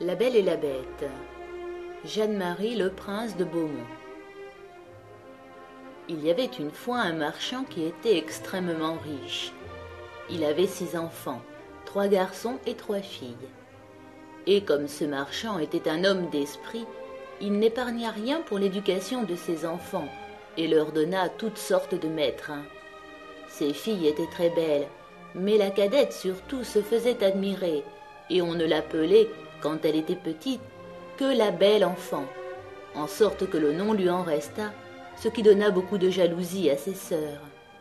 La Belle et la Bête. Jeanne-Marie Le Prince de Beaumont. Il y avait une fois un marchand qui était extrêmement riche. Il avait 6 enfants, 3 garçons et 3 filles. Et comme ce marchand était un homme d'esprit, il n'épargna rien pour l'éducation de ses enfants et leur donna toutes sortes de maîtres. Ses filles étaient très belles, mais la cadette surtout se faisait admirer, et on ne l'appelait, quand elle était petite, que la belle enfant, en sorte que le nom lui en resta, ce qui donna beaucoup de jalousie à ses sœurs.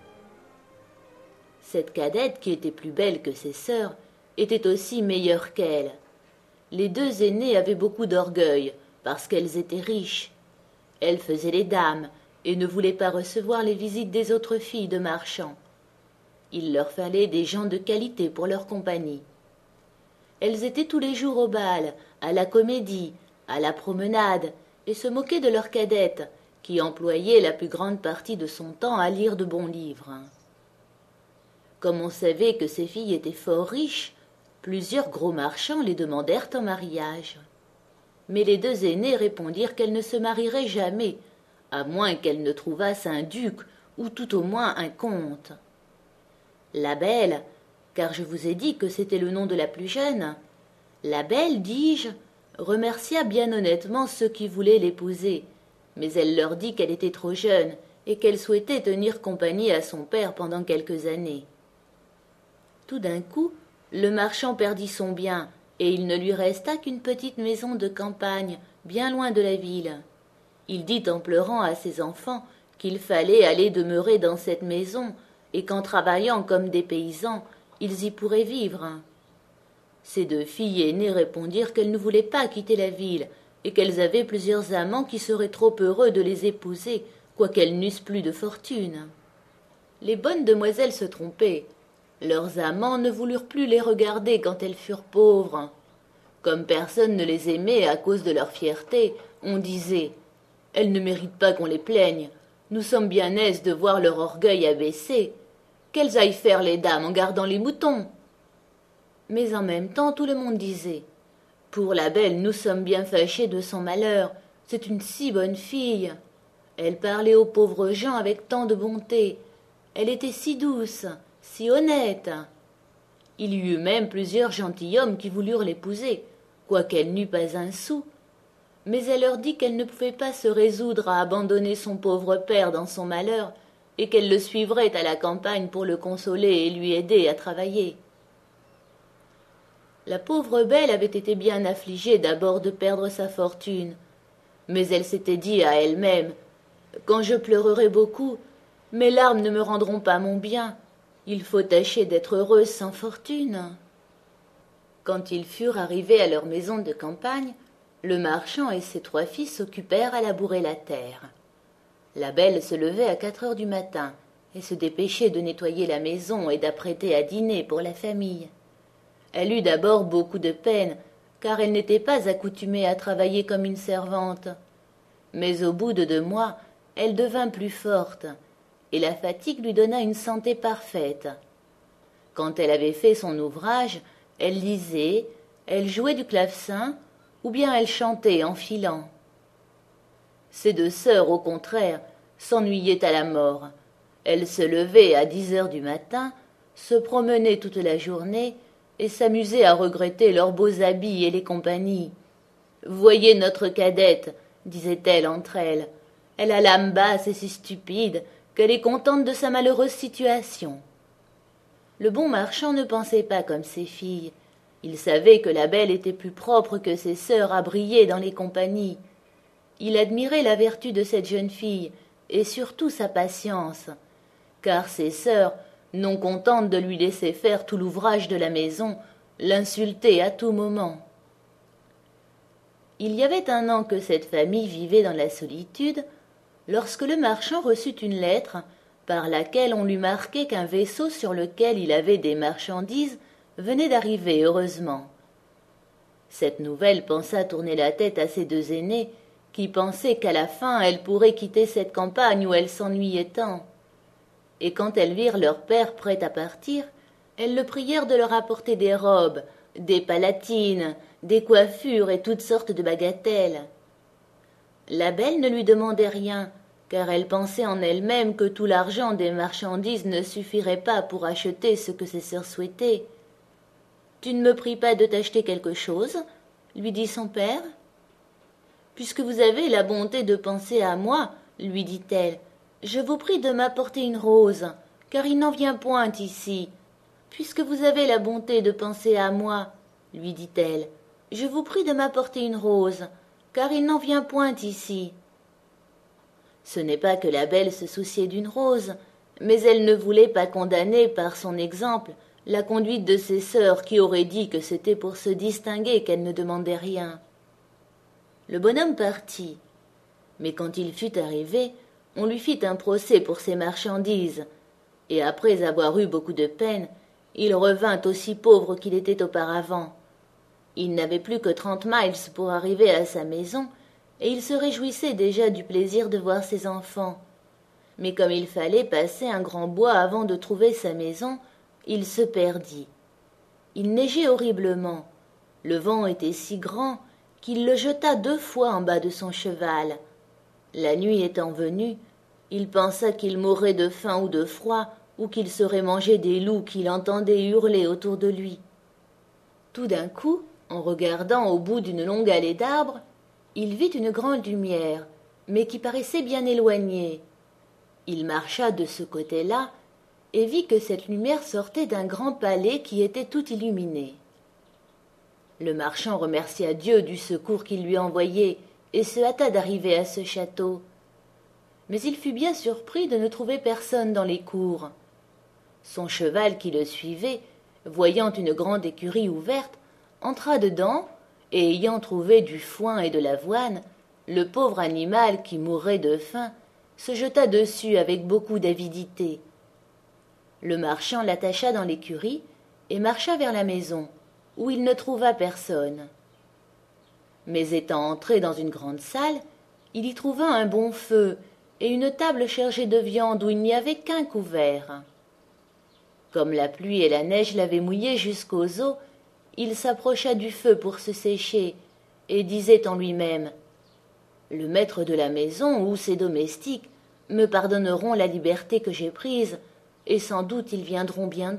Cette cadette, qui était plus belle que ses sœurs, était aussi meilleure qu'elle. Les 2 aînées avaient beaucoup d'orgueil, parce qu'elles étaient riches. Elles faisaient les dames, et ne voulaient pas recevoir les visites des autres filles de marchands. Il leur fallait des gens de qualité pour leur compagnie. Elles étaient tous les jours au bal, à la comédie, à la promenade, et se moquaient de leur cadette, qui employait la plus grande partie de son temps à lire de bons livres. Comme on savait que ces filles étaient fort riches, plusieurs gros marchands les demandèrent en mariage. Mais les 2 aînées répondirent qu'elles ne se marieraient jamais, à moins qu'elles ne trouvassent un duc ou tout au moins un comte. La Belle, car je vous ai dit que c'était le nom de la plus jeune, la Belle, dis-je, remercia bien honnêtement ceux qui voulaient l'épouser, mais elle leur dit qu'elle était trop jeune et qu'elle souhaitait tenir compagnie à son père pendant quelques années. Tout d'un coup, le marchand perdit son bien, et il ne lui resta qu'une petite maison de campagne, bien loin de la ville. Il dit en pleurant à ses enfants qu'il fallait aller demeurer dans cette maison, et qu'en travaillant comme des paysans, ils y pourraient vivre. Ses 2 filles aînées répondirent qu'elles ne voulaient pas quitter la ville, et qu'elles avaient plusieurs amants qui seraient trop heureux de les épouser, quoiqu'elles n'eussent plus de fortune. Les bonnes demoiselles se trompaient. Leurs amants ne voulurent plus les regarder quand elles furent pauvres. Comme personne ne les aimait à cause de leur fierté, on disait « Elles ne méritent pas qu'on les plaigne. Nous sommes bien aises de voir leur orgueil abaissé. Qu'elles aillent faire les dames en gardant les moutons !» Mais en même temps, tout le monde disait « Pour la Belle, nous sommes bien fâchés de son malheur. C'est une si bonne fille. Elle parlait aux pauvres gens avec tant de bonté. Elle était si douce, si honnête. » Il y eut même plusieurs gentilshommes qui voulurent l'épouser, quoiqu'elle n'eût pas un sou. Mais elle leur dit qu'elle ne pouvait pas se résoudre à abandonner son pauvre père dans son malheur, et qu'elle le suivrait à la campagne pour le consoler et lui aider à travailler. La pauvre Belle avait été bien affligée d'abord de perdre sa fortune, mais elle s'était dit à elle-même « Quand je pleurerai beaucoup, mes larmes ne me rendront pas mon bien. Il faut tâcher d'être heureuse sans fortune. » Quand ils furent arrivés à leur maison de campagne, le marchand et ses 3 filles s'occupèrent à labourer la terre. La Belle se levait à 4 heures du matin et se dépêchait de nettoyer la maison et d'apprêter à dîner pour la famille. Elle eut d'abord beaucoup de peine, car elle n'était pas accoutumée à travailler comme une servante. Mais au bout de 2 mois, elle devint plus forte, et la fatigue lui donna une santé parfaite. Quand elle avait fait son ouvrage, elle lisait, elle jouait du clavecin, ou bien elle chantait en filant. Ses 2 sœurs, au contraire, s'ennuyaient à la mort. Elles se levaient à 10 heures du matin, se promenaient toute la journée, et s'amusaient à regretter leurs beaux habits et les compagnies. « Voyez notre cadette, disaient-elles entre elles. Elle a l'âme basse et si stupide qu'elle est contente de sa malheureuse situation. » Le bon marchand ne pensait pas comme ses filles. Il savait que la Belle était plus propre que ses sœurs à briller dans les compagnies. Il admirait la vertu de cette jeune fille, et surtout sa patience, car ses sœurs, non contentes de lui laisser faire tout l'ouvrage de la maison, l'insultaient à tout moment. Il y avait 1 an que cette famille vivait dans la solitude, lorsque le marchand reçut une lettre par laquelle on lui marquait qu'un vaisseau sur lequel il avait des marchandises venait d'arriver heureusement. Cette nouvelle pensa tourner la tête à ses 2 aînées, qui pensaient qu'à la fin elles pourraient quitter cette campagne où elles s'ennuyaient tant. Et quand elles virent leur père prêt à partir, elles le prièrent de leur apporter des robes, des palatines, des coiffures et toutes sortes de bagatelles. La belle ne lui demandait rien, car elle pensait en elle-même que tout l'argent des marchandises ne suffirait pas pour acheter ce que ses sœurs souhaitaient. « Tu ne me pries pas de t'acheter quelque chose ?» lui dit son père. « Puisque vous avez la bonté de penser à moi, lui dit-elle, je vous prie de m'apporter une rose, car il n'en vient point ici. Puisque vous avez la bonté de penser à moi, lui dit-elle, je vous prie de m'apporter une rose, car il n'en vient point ici. » Ce n'est pas que la belle se souciait d'une rose, mais elle ne voulait pas condamner par son exemple la conduite de ses sœurs qui auraient dit que c'était pour se distinguer qu'elle ne demandait rien. Le bonhomme partit, mais quand il fut arrivé, on lui fit un procès pour ses marchandises, et après avoir eu beaucoup de peine, il revint aussi pauvre qu'il était auparavant. Il n'avait plus que 30 miles pour arriver à sa maison, et il se réjouissait déjà du plaisir de voir ses enfants. Mais comme il fallait passer un grand bois avant de trouver sa maison, il se perdit. Il neigeait horriblement. Le vent était si grand qu'il le jeta 2 fois en bas de son cheval. La nuit étant venue, il pensa qu'il mourrait de faim ou de froid, ou qu'il serait mangé des loups qu'il entendait hurler autour de lui. Tout d'un coup, en regardant au bout d'une longue allée d'arbres, il vit une grande lumière, mais qui paraissait bien éloignée. Il marcha de ce côté-là et vit que cette lumière sortait d'un grand palais qui était tout illuminé. Le marchand remercia Dieu du secours qu'il lui envoyait et se hâta d'arriver à ce château. Mais il fut bien surpris de ne trouver personne dans les cours. Son cheval qui le suivait, voyant une grande écurie ouverte, entra dedans, et ayant trouvé du foin et de l'avoine, le pauvre animal qui mourait de faim se jeta dessus avec beaucoup d'avidité. Le marchand l'attacha dans l'écurie et marcha vers la maison, où il ne trouva personne. Mais étant entré dans une grande salle, il y trouva un bon feu et une table chargée de viande où il n'y avait qu'un couvert. Comme la pluie et la neige l'avaient mouillé jusqu'aux os, il s'approcha du feu pour se sécher, et disait en lui-même « Le maître de la maison ou ses domestiques me pardonneront la liberté que j'ai prise, et sans doute ils viendront bientôt. »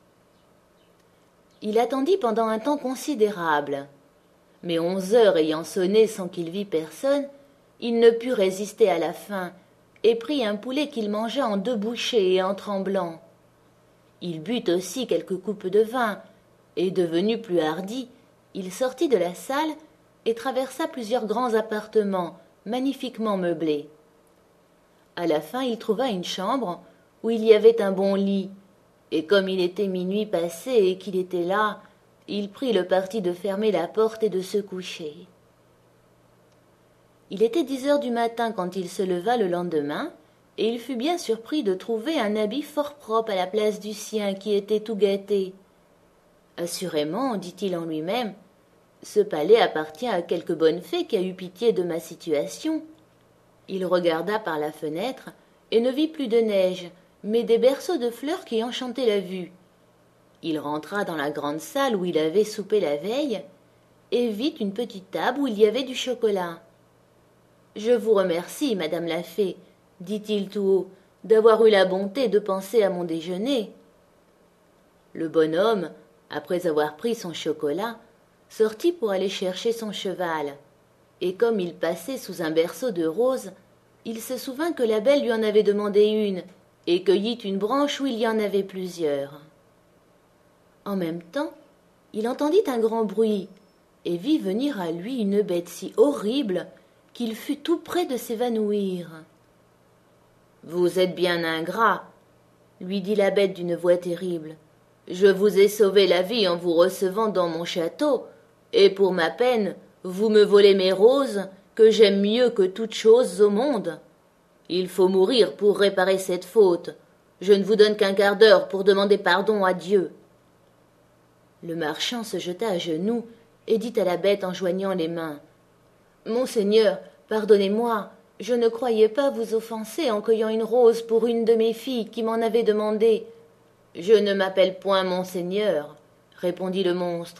Il attendit pendant un temps considérable, mais 11 heures ayant sonné sans qu'il vît personne, il ne put résister à la faim, et prit un poulet qu'il mangea en 2 bouchées et en tremblant. Il but aussi quelques coupes de vin, et devenu plus hardi, il sortit de la salle et traversa plusieurs grands appartements magnifiquement meublés. À la fin, il trouva une chambre où il y avait un bon lit, et comme il était minuit passé et qu'il était là, il prit le parti de fermer la porte et de se coucher. Il était 10 heures du matin quand il se leva le lendemain, et il fut bien surpris de trouver un habit fort propre à la place du sien qui était tout gâté. Assurément, dit-il en lui-même, ce palais appartient à quelque bonne fée qui a eu pitié de ma situation. Il regarda par la fenêtre et ne vit plus de neige, mais des berceaux de fleurs qui enchantaient la vue. Il rentra dans la grande salle où il avait soupé la veille et vit une petite table où il y avait du chocolat. « Je vous remercie, madame la fée, dit-il tout haut, d'avoir eu la bonté de penser à mon déjeuner. » Le bonhomme, après avoir pris son chocolat, sortit pour aller chercher son cheval, et comme il passait sous un berceau de roses, il se souvint que la belle lui en avait demandé une, et cueillit une branche où il y en avait plusieurs. En même temps, il entendit un grand bruit, et vit venir à lui une bête si horrible qu'il fut tout près de s'évanouir. « Vous êtes bien ingrat, » lui dit la bête d'une voix terrible. « Je vous ai sauvé la vie en vous recevant dans mon château, et pour ma peine, vous me volez mes roses, que j'aime mieux que toutes choses au monde. Il faut mourir pour réparer cette faute. Je ne vous donne qu'un quart d'heure pour demander pardon à Dieu. » Le marchand se jeta à genoux et dit à la bête en joignant les mains. « Monseigneur, pardonnez-moi, je ne croyais pas vous offenser en cueillant une rose pour une de mes filles qui m'en avait demandé. »« Je ne m'appelle point Monseigneur, répondit le monstre,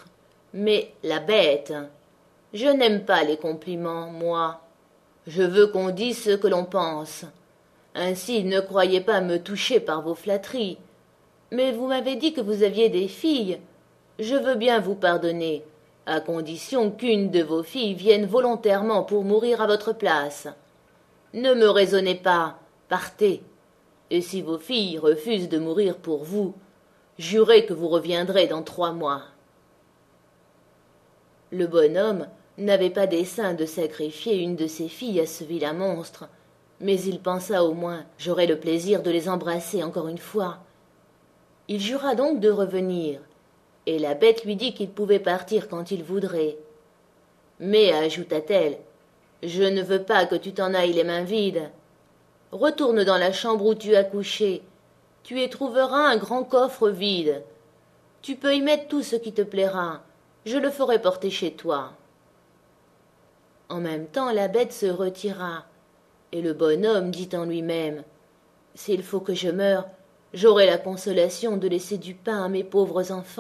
Mais la bête, je n'aime pas les compliments, moi. Je veux qu'on dise ce que l'on pense. Ainsi, ne croyez pas me toucher par vos flatteries. Mais vous m'avez dit que vous aviez des filles. Je veux bien vous pardonner, à condition qu'une de vos filles vienne volontairement pour mourir à votre place. Ne me raisonnez pas, partez. Et si vos filles refusent de mourir pour vous, jurez que vous reviendrez dans 3 mois. Le bonhomme n'avait pas dessein de sacrifier une de ses filles à ce vilain monstre, mais il pensa au moins « j'aurai le plaisir de les embrasser encore une fois ». Il jura donc de revenir, et la bête lui dit qu'il pouvait partir quand il voudrait. « Mais, ajouta-t-elle, je ne veux pas que tu t'en ailles les mains vides. Retourne dans la chambre où tu as couché. Tu y trouveras un grand coffre vide. Tu peux y mettre tout ce qui te plaira. Je le ferai porter chez toi. » En même temps, la bête se retira, et le bonhomme dit en lui-même « S'il faut que je meure, j'aurai la consolation de laisser du pain à mes pauvres enfants. »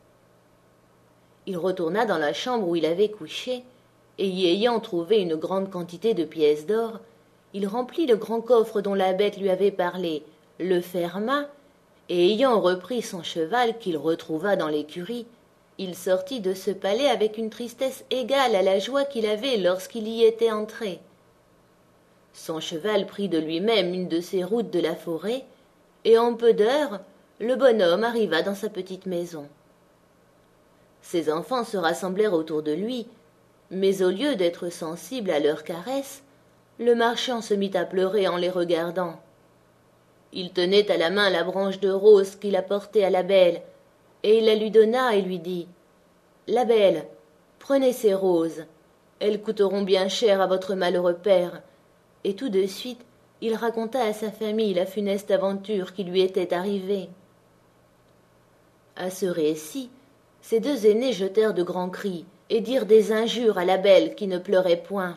Il retourna dans la chambre où il avait couché, et y ayant trouvé une grande quantité de pièces d'or, il remplit le grand coffre dont la bête lui avait parlé, le ferma, et ayant repris son cheval qu'il retrouva dans l'écurie, il sortit de ce palais avec une tristesse égale à la joie qu'il avait lorsqu'il y était entré. Son cheval prit de lui-même une de ces routes de la forêt, et en peu d'heures, le bonhomme arriva dans sa petite maison. Ses enfants se rassemblèrent autour de lui, mais au lieu d'être sensible à leurs caresses, le marchand se mit à pleurer en les regardant. Il tenait à la main la branche de rose qu'il apportait à la belle, et il la lui donna et lui dit « La belle, prenez ces roses, elles coûteront bien cher à votre malheureux père. » Et tout de suite, il raconta à sa famille la funeste aventure qui lui était arrivée. À ce récit, ses 2 aînés jetèrent de grands cris et dirent des injures à la belle qui ne pleurait point.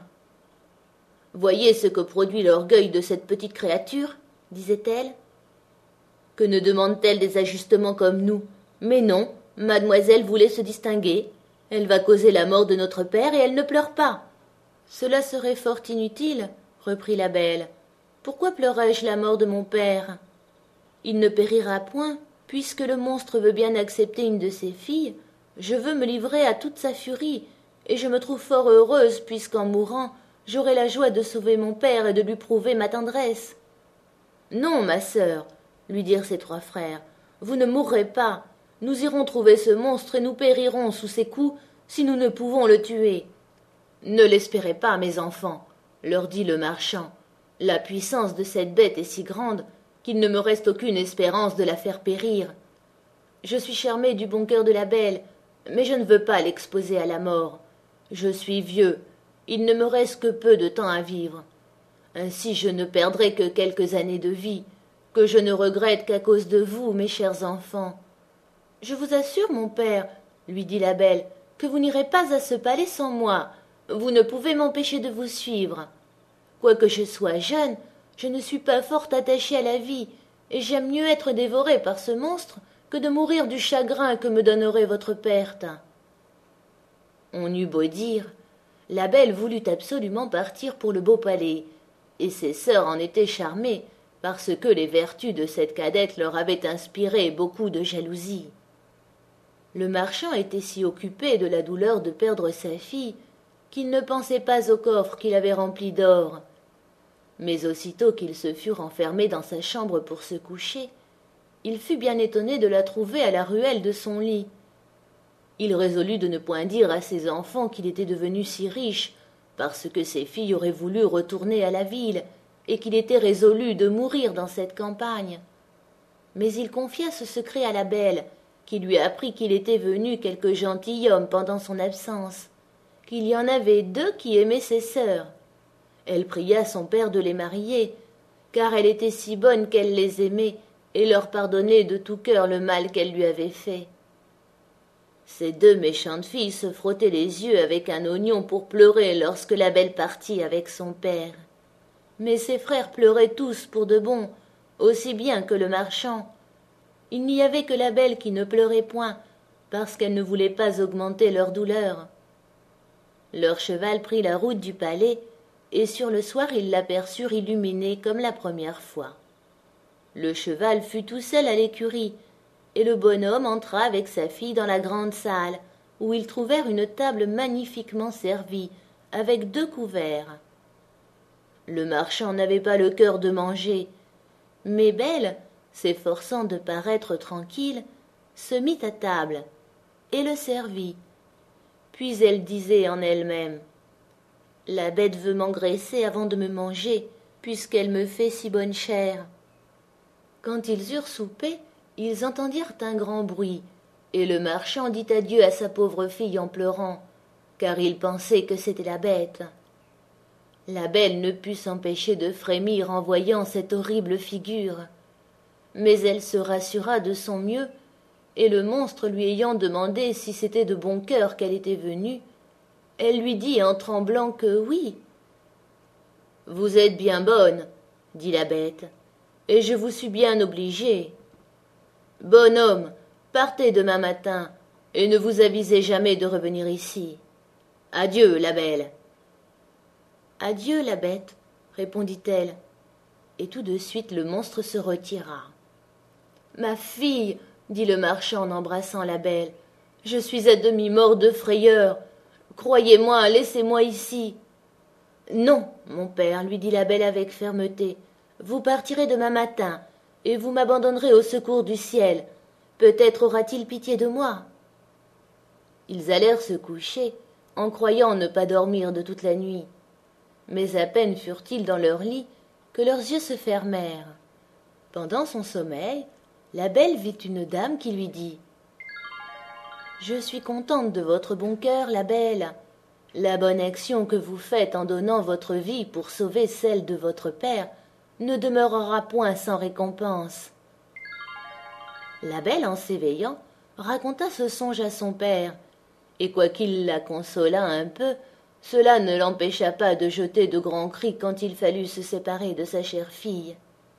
« Voyez ce que produit l'orgueil de cette petite créature, disait-elle. Que ne demande-t-elle des ajustements comme nous? Mais non, mademoiselle voulait se distinguer. Elle va causer la mort de notre père et elle ne pleure pas. Cela serait fort inutile, reprit la belle. Pourquoi pleurerais-je la mort de mon père? Il ne périra point, puisque le monstre veut bien accepter une de ses filles. Je veux me livrer à toute sa furie, et je me trouve fort heureuse, puisqu'en mourant, j'aurai la joie de sauver mon père et de lui prouver ma tendresse. Non, ma sœur, lui dirent ses 3 frères, vous ne mourrez pas. Nous irons trouver ce monstre et nous périrons sous ses coups si nous ne pouvons le tuer. Ne l'espérez pas, mes enfants, leur dit le marchand. La puissance de cette bête est si grande qu'il ne me reste aucune espérance de la faire périr. Je suis charmé du bon cœur de la belle, mais je ne veux pas l'exposer à la mort. Je suis vieux, il ne me reste que peu de temps à vivre. Ainsi je ne perdrai que quelques années de vie, que je ne regrette qu'à cause de vous, mes chers enfants. Je vous assure, mon père, lui dit la belle, que vous n'irez pas à ce palais sans moi. Vous ne pouvez m'empêcher de vous suivre. Quoique je sois jeune, je ne suis pas fort attachée à la vie, et j'aime mieux être dévorée par ce monstre que de mourir du chagrin que me donnerait votre perte. » On eut beau dire, la belle voulut absolument partir pour le beau palais, et ses sœurs en étaient charmées, parce que les vertus de cette cadette leur avaient inspiré beaucoup de jalousie. Le marchand était si occupé de la douleur de perdre sa fille qu'il ne pensait pas au coffre qu'il avait rempli d'or. Mais aussitôt qu'il se fut renfermé dans sa chambre pour se coucher, il fut bien étonné de la trouver à la ruelle de son lit. Il résolut de ne point dire à ses enfants qu'il était devenu si riche, parce que ses filles auraient voulu retourner à la ville, et qu'il était résolu de mourir dans cette campagne. Mais il confia ce secret à la belle, qui lui apprit qu'il était venu quelque gentilhomme pendant son absence, qu'il y en avait 2 qui aimaient ses sœurs. Elle pria son père de les marier, car elle était si bonne qu'elle les aimait et leur pardonnait de tout cœur le mal qu'elle lui avait fait. Ces 2 méchantes filles se frottaient les yeux avec un oignon pour pleurer lorsque la belle partit avec son père. Mais ses frères pleuraient tous pour de bon, aussi bien que le marchand. Il n'y avait que la belle qui ne pleurait point, parce qu'elle ne voulait pas augmenter leur douleur. Leur cheval prit la route du palais, et sur le soir ils l'aperçurent illuminé comme la première fois. Le cheval fut tout seul à l'écurie, et le bonhomme entra avec sa fille dans la grande salle, où ils trouvèrent une table magnifiquement servie, avec 2 couverts. Le marchand n'avait pas le cœur de manger, mais Belle, s'efforçant de paraître tranquille, se mit à table, et le servit. Puis elle disait en elle-même: « La bête veut m'engraisser avant de me manger, puisqu'elle me fait si bonne chère. » Quand ils eurent soupé, ils entendirent un grand bruit, et le marchand dit adieu à sa pauvre fille en pleurant, car il pensait que c'était la bête. La belle ne put s'empêcher de frémir en voyant cette horrible figure, mais elle se rassura de son mieux, et le monstre lui ayant demandé si c'était de bon cœur qu'elle était venue, elle lui dit en tremblant que oui. « Vous êtes bien bonne, dit la bête, et je vous suis bien obligée. Bonhomme, partez demain matin, et ne vous avisez jamais de revenir ici. Adieu, la belle. » « Adieu, la bête, répondit-elle, et tout de suite le monstre se retira. « Ma fille, dit le marchand en embrassant la belle, je suis à demi mort de frayeur. Croyez-moi, laissez-moi ici. »« Non, mon père, lui dit la belle avec fermeté, vous partirez demain matin, et vous m'abandonnerez au secours du ciel. Peut-être aura-t-il pitié de moi. » Ils allèrent se coucher, en croyant ne pas dormir de toute la nuit. Mais à peine furent-ils dans leur lit que leurs yeux se fermèrent. Pendant son sommeil, la belle vit une dame qui lui dit: « Je suis contente de votre bon cœur, la belle. La bonne action que vous faites en donnant votre vie pour sauver celle de votre père ne demeurera point sans récompense. » La belle, en s'éveillant, raconta ce songe à son père, et quoiqu'il la consolât un peu, cela ne l'empêcha pas de jeter de grands cris quand il fallut se séparer de sa chère fille.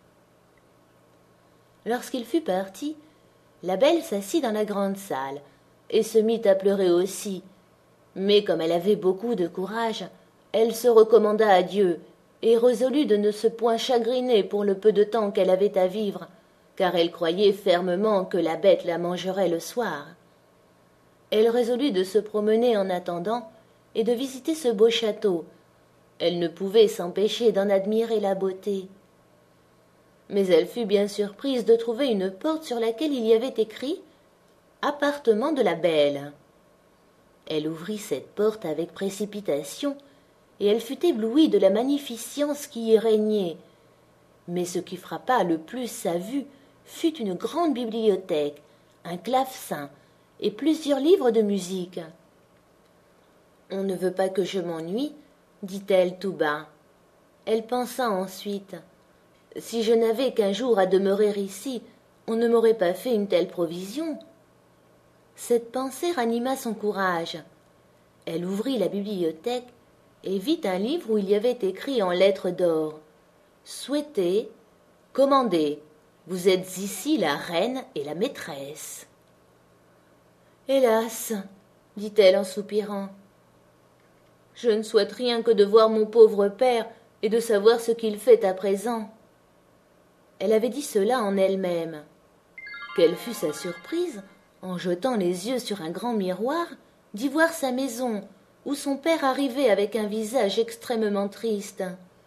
Lorsqu'il fut parti, la belle s'assit dans la grande salle, et se mit à pleurer aussi, mais comme elle avait beaucoup de courage, elle se recommanda à Dieu, et résolut de ne se point chagriner pour le peu de temps qu'elle avait à vivre, car elle croyait fermement que la bête la mangerait le soir. Elle résolut de se promener en attendant, et de visiter ce beau château. Elle ne pouvait s'empêcher d'en admirer la beauté. Mais elle fut bien surprise de trouver une porte sur laquelle il y avait écrit « Appartement de la belle ». Elle ouvrit cette porte avec précipitation, et elle fut éblouie de la magnificence qui y régnait. Mais ce qui frappa le plus sa vue fut une grande bibliothèque, un clavecin et plusieurs livres de musique. « On ne veut pas que je m'ennuie, dit-elle tout bas. Elle pensa ensuite: « Si je n'avais qu'un jour à demeurer ici, on ne m'aurait pas fait une telle provision. » Cette pensée ranima son courage. Elle ouvrit la bibliothèque et vit un livre où il y avait écrit en lettres d'or: « Souhaitez, commandez, vous êtes ici la reine et la maîtresse. » « Hélas, dit-elle en soupirant, je ne souhaite rien que de voir mon pauvre père et de savoir ce qu'il fait à présent. » Elle avait dit cela en elle-même. Quelle fut sa surprise, en jetant les yeux sur un grand miroir, d'y voir sa maison, où son père arrivait avec un visage extrêmement triste.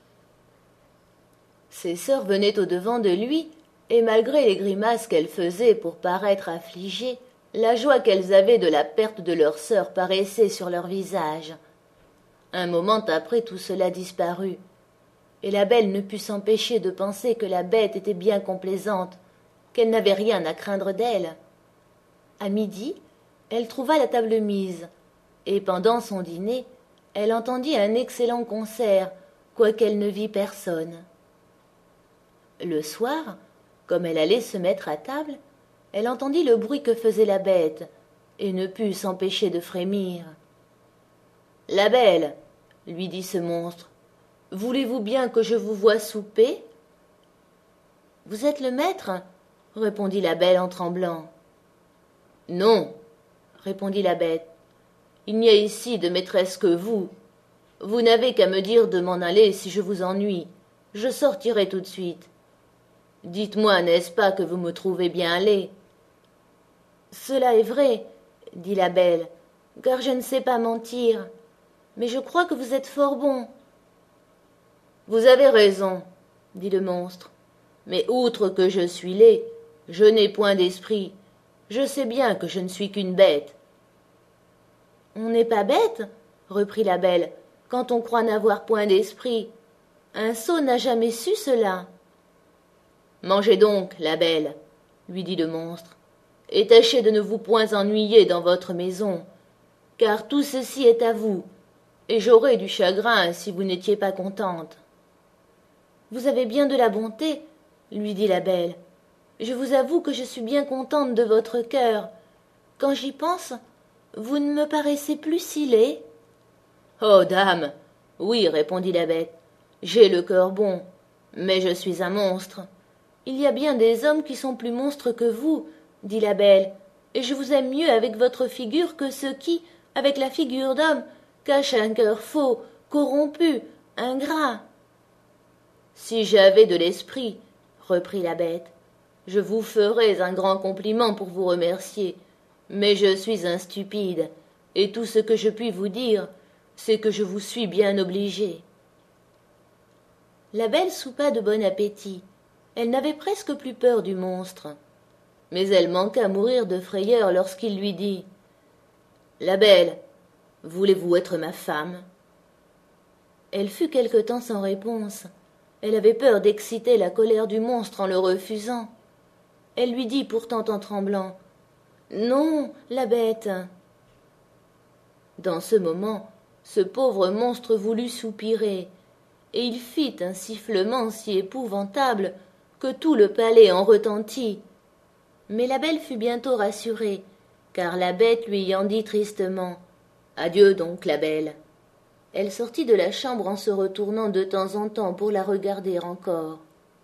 Ses sœurs venaient au-devant de lui, et malgré les grimaces qu'elles faisaient pour paraître affligées, la joie qu'elles avaient de la perte de leur sœur paraissait sur leur visage. Un moment après, tout cela disparut, et la belle ne put s'empêcher de penser que la bête était bien complaisante, qu'elle n'avait rien à craindre d'elle. À midi, elle trouva la table mise, et pendant son dîner, elle entendit un excellent concert, quoiqu'elle ne vît personne. Le soir, comme elle allait se mettre à table, elle entendit le bruit que faisait la bête, et ne put s'empêcher de frémir. « La belle, lui dit ce monstre, voulez-vous bien que je vous voie souper ? » « Vous êtes le maître ? répondit la belle en tremblant. « Non, répondit la bête. Il n'y a ici de maîtresse que vous. Vous n'avez qu'à me dire de m'en aller si je vous ennuie. Je sortirai tout de suite. Dites-moi, n'est-ce pas que vous me trouvez bien laid? Cela est vrai, dit la belle, car je ne sais pas mentir. Mais je crois que vous êtes fort bon. Vous avez raison, dit le monstre. Mais outre que je suis laid, je n'ai point d'esprit. Je sais bien que je ne suis qu'une bête. On n'est pas bête, reprit la belle, quand on croit n'avoir point d'esprit. Un sot n'a jamais su cela. Mangez donc, la belle, lui dit le monstre, et tâchez de ne vous point ennuyer dans votre maison, car tout ceci est à vous, et j'aurais du chagrin si vous n'étiez pas contente. Vous avez bien de la bonté, lui dit la belle. Je vous avoue que je suis bien contente de votre cœur. Quand j'y pense, vous ne me paraissez plus si laid. Oh, dame, oui, répondit la bête, j'ai le cœur bon, mais je suis un monstre. Il y a bien des hommes qui sont plus monstres que vous, dit la belle, et je vous aime mieux avec votre figure que ceux qui, avec la figure d'homme, cachent un cœur faux, corrompu, ingrat. Si j'avais de l'esprit, reprit la bête, je vous ferais un grand compliment pour vous remercier, mais je suis un stupide, et tout ce que je puis vous dire, c'est que je vous suis bien obligée. La belle soupa de bon appétit. Elle n'avait presque plus peur du monstre. Mais elle manqua mourir de frayeur lorsqu'il lui dit « La belle, voulez-vous être ma femme ?» Elle fut quelque temps sans réponse. Elle avait peur d'exciter la colère du monstre en le refusant. Elle lui dit pourtant en tremblant « Non, la bête !» Dans ce moment, ce pauvre monstre voulut soupirer, et il fit un sifflement si épouvantable que tout le palais en retentit. Mais la belle fut bientôt rassurée, car la bête lui ayant dit tristement « Adieu donc, la belle !» Elle sortit de la chambre en se retournant de temps en temps pour la regarder encore.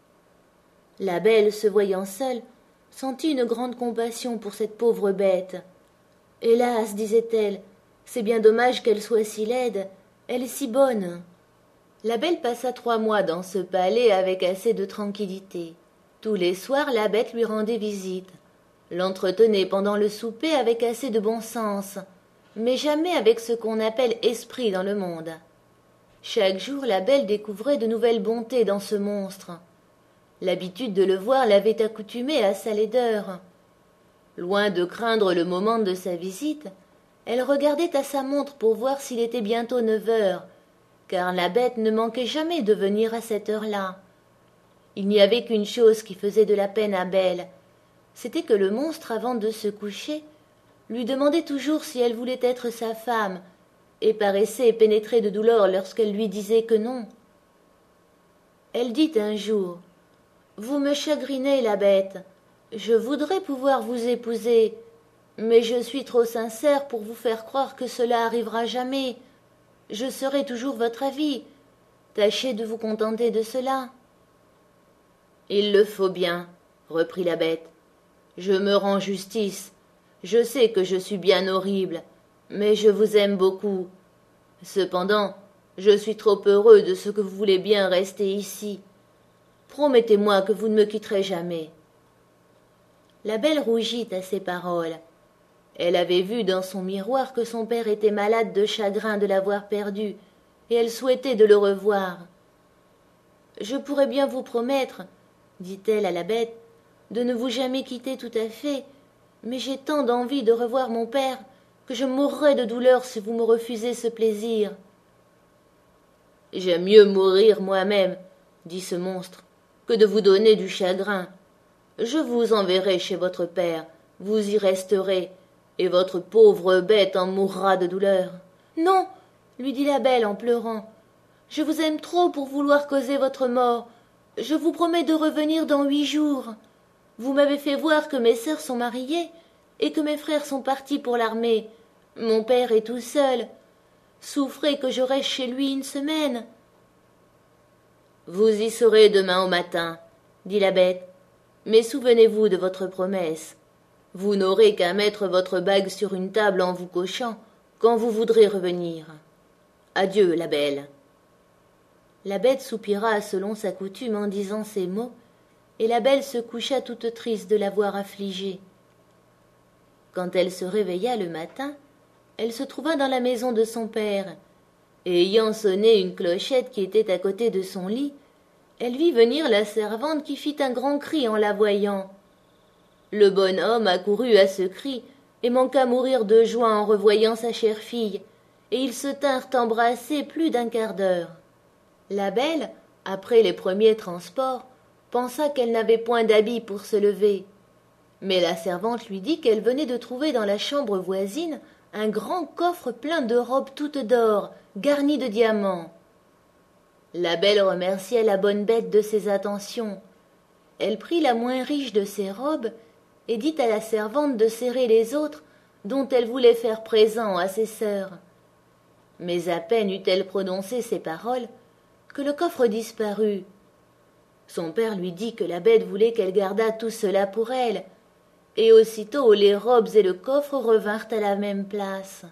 La belle, se voyant seule, sentit une grande compassion pour cette pauvre bête. « Hélas, disait-elle, c'est bien dommage qu'elle soit si laide, elle est si bonne. » La belle passa 3 mois dans ce palais avec assez de tranquillité. Tous les soirs, la bête lui rendait visite, l'entretenait pendant le souper avec assez de bon sens, mais jamais avec ce qu'on appelle esprit dans le monde. Chaque jour, la belle découvrait de nouvelles bontés dans ce monstre. L'habitude de le voir l'avait accoutumée à sa laideur. Loin de craindre le moment de sa visite, elle regardait à sa montre pour voir s'il était bientôt 9 heures, car la bête ne manquait jamais de venir à cette heure-là. Il n'y avait qu'une chose qui faisait de la peine à Belle, c'était que le monstre, avant de se coucher, lui demandait toujours si elle voulait être sa femme, et paraissait pénétrée de douleur lorsqu'elle lui disait que non. Elle dit un jour « Vous me chagrinez, la bête, je voudrais pouvoir vous épouser, mais je suis trop sincère pour vous faire croire que cela arrivera jamais. Je serai toujours votre avis. Tâchez de vous contenter de cela. » « Il le faut bien, reprit la bête. Je me rends justice. Je sais que je suis bien horrible, mais je vous aime beaucoup. Cependant, je suis trop heureux de ce que vous voulez bien rester ici. Promettez-moi que vous ne me quitterez jamais. » La belle rougit à ces paroles. Elle avait vu dans son miroir que son père était malade de chagrin de l'avoir perdu, et elle souhaitait de le revoir. « Je pourrais bien vous promettre, dit-elle à la bête, de ne vous jamais quitter tout à fait, mais j'ai tant d'envie de revoir mon père que je mourrais de douleur si vous me refusez ce plaisir. »« J'aime mieux mourir moi-même, dit ce monstre, que de vous donner du chagrin. Je vous enverrai chez votre père, vous y resterez, et votre pauvre bête en mourra de douleur. »« Non, lui dit la belle en pleurant, je vous aime trop pour vouloir causer votre mort. Je vous promets de revenir dans 8 jours. Vous m'avez fait voir que mes sœurs sont mariées et que mes frères sont partis pour l'armée. Mon père est tout seul. Souffrez que je reste chez lui 1 semaine. »« Vous y serez demain au matin, dit la bête, mais souvenez-vous de votre promesse. Vous n'aurez qu'à mettre votre bague sur une table en vous couchant, quand vous voudrez revenir. Adieu, la belle. » La bête soupira selon sa coutume en disant ces mots, et la belle se coucha toute triste de la voir affligée. Quand elle se réveilla le matin, elle se trouva dans la maison de son père, et ayant sonné une clochette qui était à côté de son lit, elle vit venir la servante qui fit un grand cri en la voyant. Le bonhomme accourut à ce cri et manqua mourir de joie en revoyant sa chère fille, et ils se tinrent embrassés plus d'un quart d'heure. La belle, après les premiers transports, pensa qu'elle n'avait point d'habit pour se lever. Mais la servante lui dit qu'elle venait de trouver dans la chambre voisine un grand coffre plein de robes toutes d'or, garnies de diamants. La belle remercia la bonne bête de ses attentions. Elle prit la moins riche de ses robes et dit à la servante de serrer les autres dont elle voulait faire présent à ses sœurs. Mais à peine eut-elle prononcé ces paroles que le coffre disparut. Son père lui dit que la bête voulait qu'elle gardât tout cela pour elle, et aussitôt les robes et le coffre revinrent à la même place.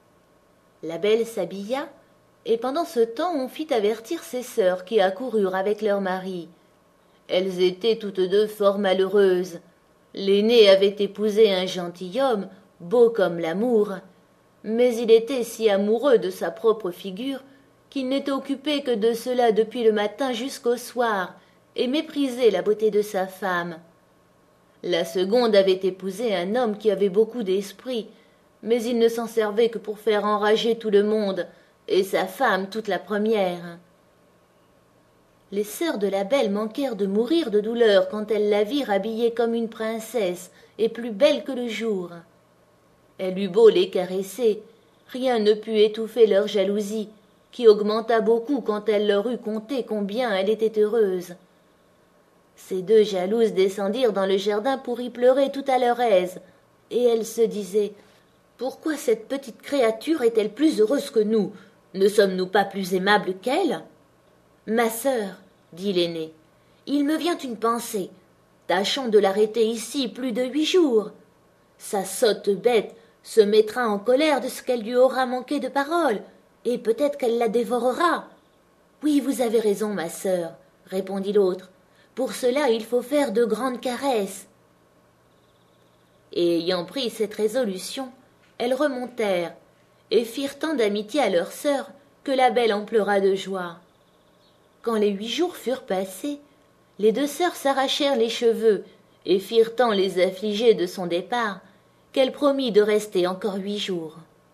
La belle s'habilla, et pendant ce temps on fit avertir ses sœurs qui accoururent avec leurs maris. Elles étaient toutes deux fort malheureuses. L'aînée avait épousé un gentilhomme, beau comme l'amour, mais il était si amoureux de sa propre figure qu'il n'était occupé que de cela depuis le matin jusqu'au soir, et méprisait la beauté de sa femme. La seconde avait épousé un homme qui avait beaucoup d'esprit, mais il ne s'en servait que pour faire enrager tout le monde, et sa femme toute la première. Les sœurs de la belle manquèrent de mourir de douleur quand elles la virent habillée comme une princesse et plus belle que le jour. Elle eut beau les caresser, rien ne put étouffer leur jalousie, qui augmenta beaucoup quand elle leur eut conté combien elle était heureuse. Ces deux jalouses descendirent dans le jardin pour y pleurer tout à leur aise, et elles se disaient « Pourquoi cette petite créature est-elle plus heureuse que nous? Ne sommes-nous pas plus aimables qu'elle ?» « Ma sœur, dit l'aînée, il me vient une pensée. Tâchons de l'arrêter ici plus de 8 jours. Sa sotte bête se mettra en colère de ce qu'elle lui aura manqué de parole, et peut-être qu'elle la dévorera. »« Oui, vous avez raison, ma sœur, répondit l'autre. Pour cela, il faut faire de grandes caresses. » Et ayant pris cette résolution, elles remontèrent, et firent tant d'amitié à leur sœur que la belle en pleura de joie. Quand les 8 jours furent passés, les deux sœurs s'arrachèrent les cheveux et firent tant les affliger de son départ qu'elle promit de rester encore 8 jours.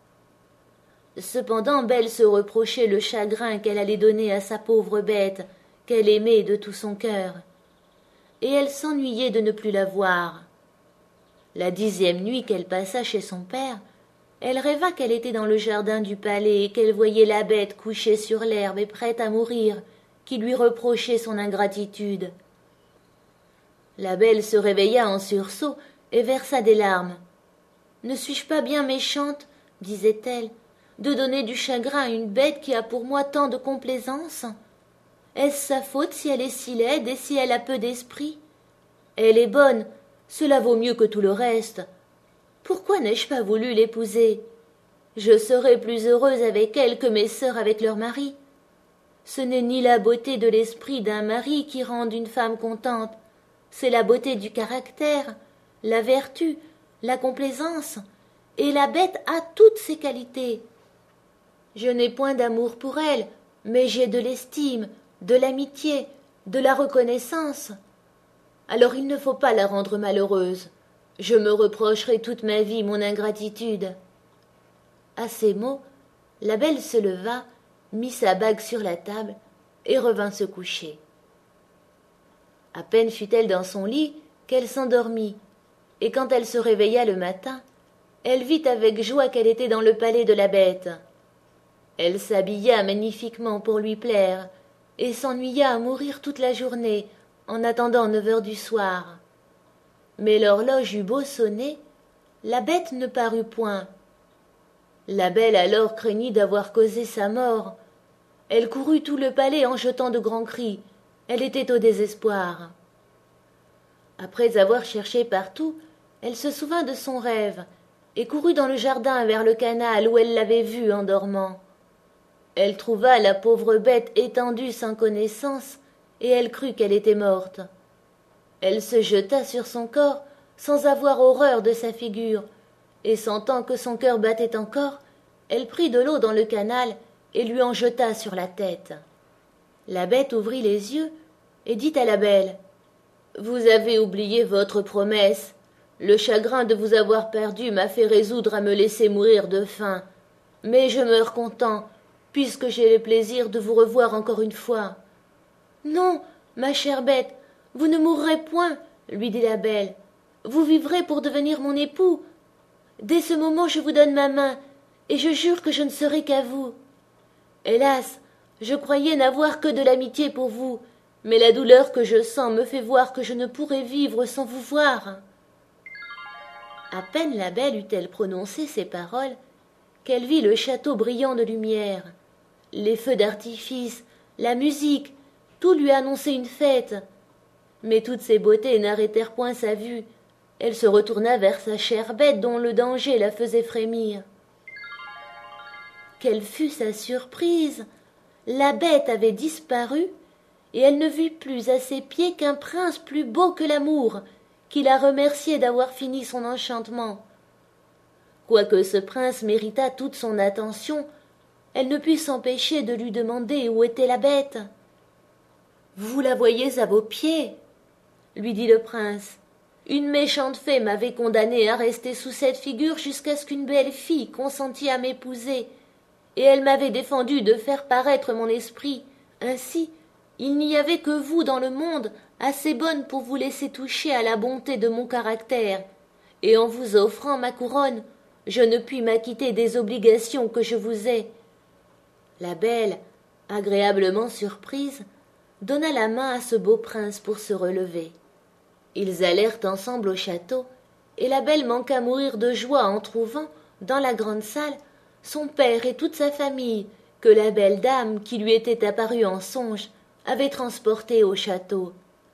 Cependant, Belle se reprochait le chagrin qu'elle allait donner à sa pauvre bête, qu'elle aimait de tout son cœur, et elle s'ennuyait de ne plus la voir. La 10e nuit qu'elle passa chez son père, elle rêva qu'elle était dans le jardin du palais et qu'elle voyait la bête couchée sur l'herbe et prête à mourir, qui lui reprochait son ingratitude. La belle se réveilla en sursaut et versa des larmes. « Ne suis-je pas bien méchante, disait-elle, de donner du chagrin à une bête qui a pour moi tant de complaisance? Est-ce sa faute si elle est si laide et si elle a peu d'esprit? Elle est bonne, cela vaut mieux que tout le reste. Pourquoi n'ai-je pas voulu l'épouser? Je serais plus heureuse avec elle que mes sœurs avec leurs maris. Ce n'est ni la beauté de l'esprit d'un mari qui rende une femme contente, c'est la beauté du caractère, la vertu, la complaisance, et la bête a toutes ces qualités. Je n'ai point d'amour pour elle, mais j'ai de l'estime, de l'amitié, de la reconnaissance. Alors il ne faut pas la rendre malheureuse. Je me reprocherai toute ma vie mon ingratitude. » À ces mots, la belle se leva, mit sa bague sur la table et revint se coucher. À peine fut-elle dans son lit qu'elle s'endormit, et quand elle se réveilla le matin, elle vit avec joie qu'elle était dans le palais de la bête. Elle s'habilla magnifiquement pour lui plaire, et s'ennuya à mourir toute la journée, en attendant 9 heures du soir. Mais l'horloge eut beau sonner, la bête ne parut point. La belle alors craignit d'avoir causé sa mort. Elle courut tout le palais en jetant de grands cris. Elle était au désespoir. Après avoir cherché partout, Elle se souvint de son rêve et courut dans le jardin vers le canal où elle l'avait vue en dormant. Elle trouva la pauvre bête étendue sans connaissance, et elle crut qu'elle était morte. Elle se jeta sur son corps sans avoir horreur de sa figure, et sentant que son cœur battait encore, elle prit de l'eau dans le canal et lui en jeta sur la tête. La bête ouvrit les yeux et dit à la belle: « Vous avez oublié votre promesse. Le chagrin de vous avoir perdu m'a fait résoudre à me laisser mourir de faim. Mais je meurs content, puisque j'ai le plaisir de vous revoir encore une fois. »« Non, ma chère bête, vous ne mourrez point, lui dit la belle. Vous vivrez pour devenir mon époux. Dès ce moment je vous donne ma main, et je jure que je ne serai qu'à vous. Hélas, je croyais n'avoir que de l'amitié pour vous, mais la douleur que je sens me fait voir que je ne pourrai vivre sans vous voir. » À peine la belle eut-elle prononcé ces paroles qu'elle vit le château brillant de lumière. Les feux d'artifice, la musique, tout lui annonçait une fête. Mais toutes ces beautés n'arrêtèrent point sa vue. Elle se retourna vers sa chère bête dont le danger la faisait frémir. Quelle fut sa surprise! La bête avait disparu, et elle ne vit plus à ses pieds qu'un prince plus beau que l'amour, qui la remerciait d'avoir fini son enchantement. Quoique ce prince méritât toute son attention, elle ne put s'empêcher de lui demander où était la bête. « Vous la voyez à vos pieds, » lui dit le prince. « Une méchante fée m'avait condamné à rester sous cette figure jusqu'à ce qu'une belle fille consentît à m'épouser, et elle m'avait défendu de faire paraître mon esprit. Ainsi, il n'y avait que vous dans le monde assez bonne pour vous laisser toucher à la bonté de mon caractère, et en vous offrant ma couronne, je ne puis m'acquitter des obligations que je vous ai. » La belle, agréablement surprise, donna la main à ce beau prince pour se relever. Ils allèrent ensemble au château, et la belle manqua mourir de joie en trouvant, dans la grande salle, son père et toute sa famille, que la belle dame, qui lui était apparue en songe, avait transportée au château.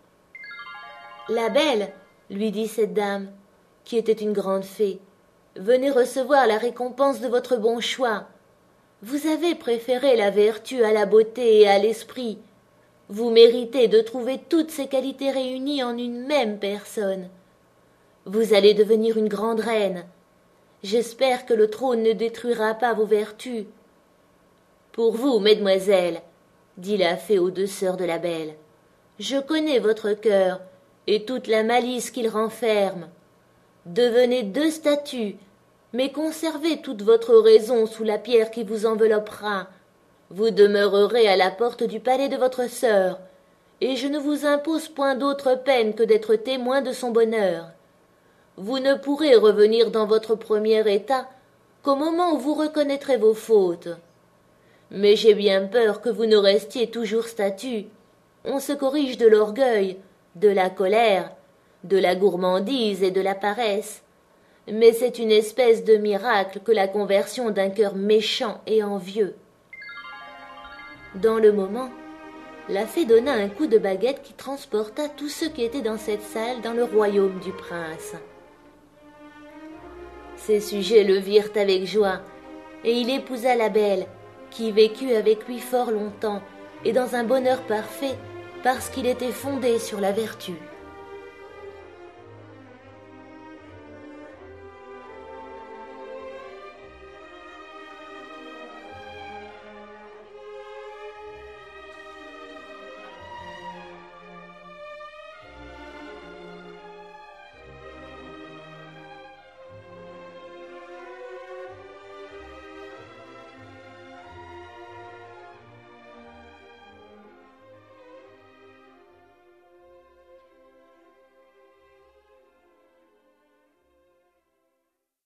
« La belle, lui dit cette dame, qui était une grande fée, venez recevoir la récompense de votre bon choix. Vous avez préféré la vertu à la beauté et à l'esprit. Vous méritez de trouver toutes ces qualités réunies en une même personne. Vous allez devenir une grande reine. J'espère que le trône ne détruira pas vos vertus. »« Pour vous, mesdemoiselles, dit la fée aux deux sœurs de la belle, je connais votre cœur et toute la malice qu'il renferme. Devenez deux statues, mais conservez toute votre raison sous la pierre qui vous enveloppera. Vous demeurerez à la porte du palais de votre sœur, et je ne vous impose point d'autre peine que d'être témoin de son bonheur. Vous ne pourrez revenir dans votre premier état qu'au moment où vous reconnaîtrez vos fautes. Mais j'ai bien peur que vous ne restiez toujours statue. On se corrige de l'orgueil, de la colère, de la gourmandise et de la paresse. Mais c'est une espèce de miracle que la conversion d'un cœur méchant et envieux. » Dans le moment, la fée donna un coup de baguette qui transporta tous ceux qui étaient dans cette salle dans le royaume du prince. Ses sujets le virent avec joie, et il épousa la belle, qui vécut avec lui fort longtemps, et dans un bonheur parfait, parce qu'il était fondé sur la vertu.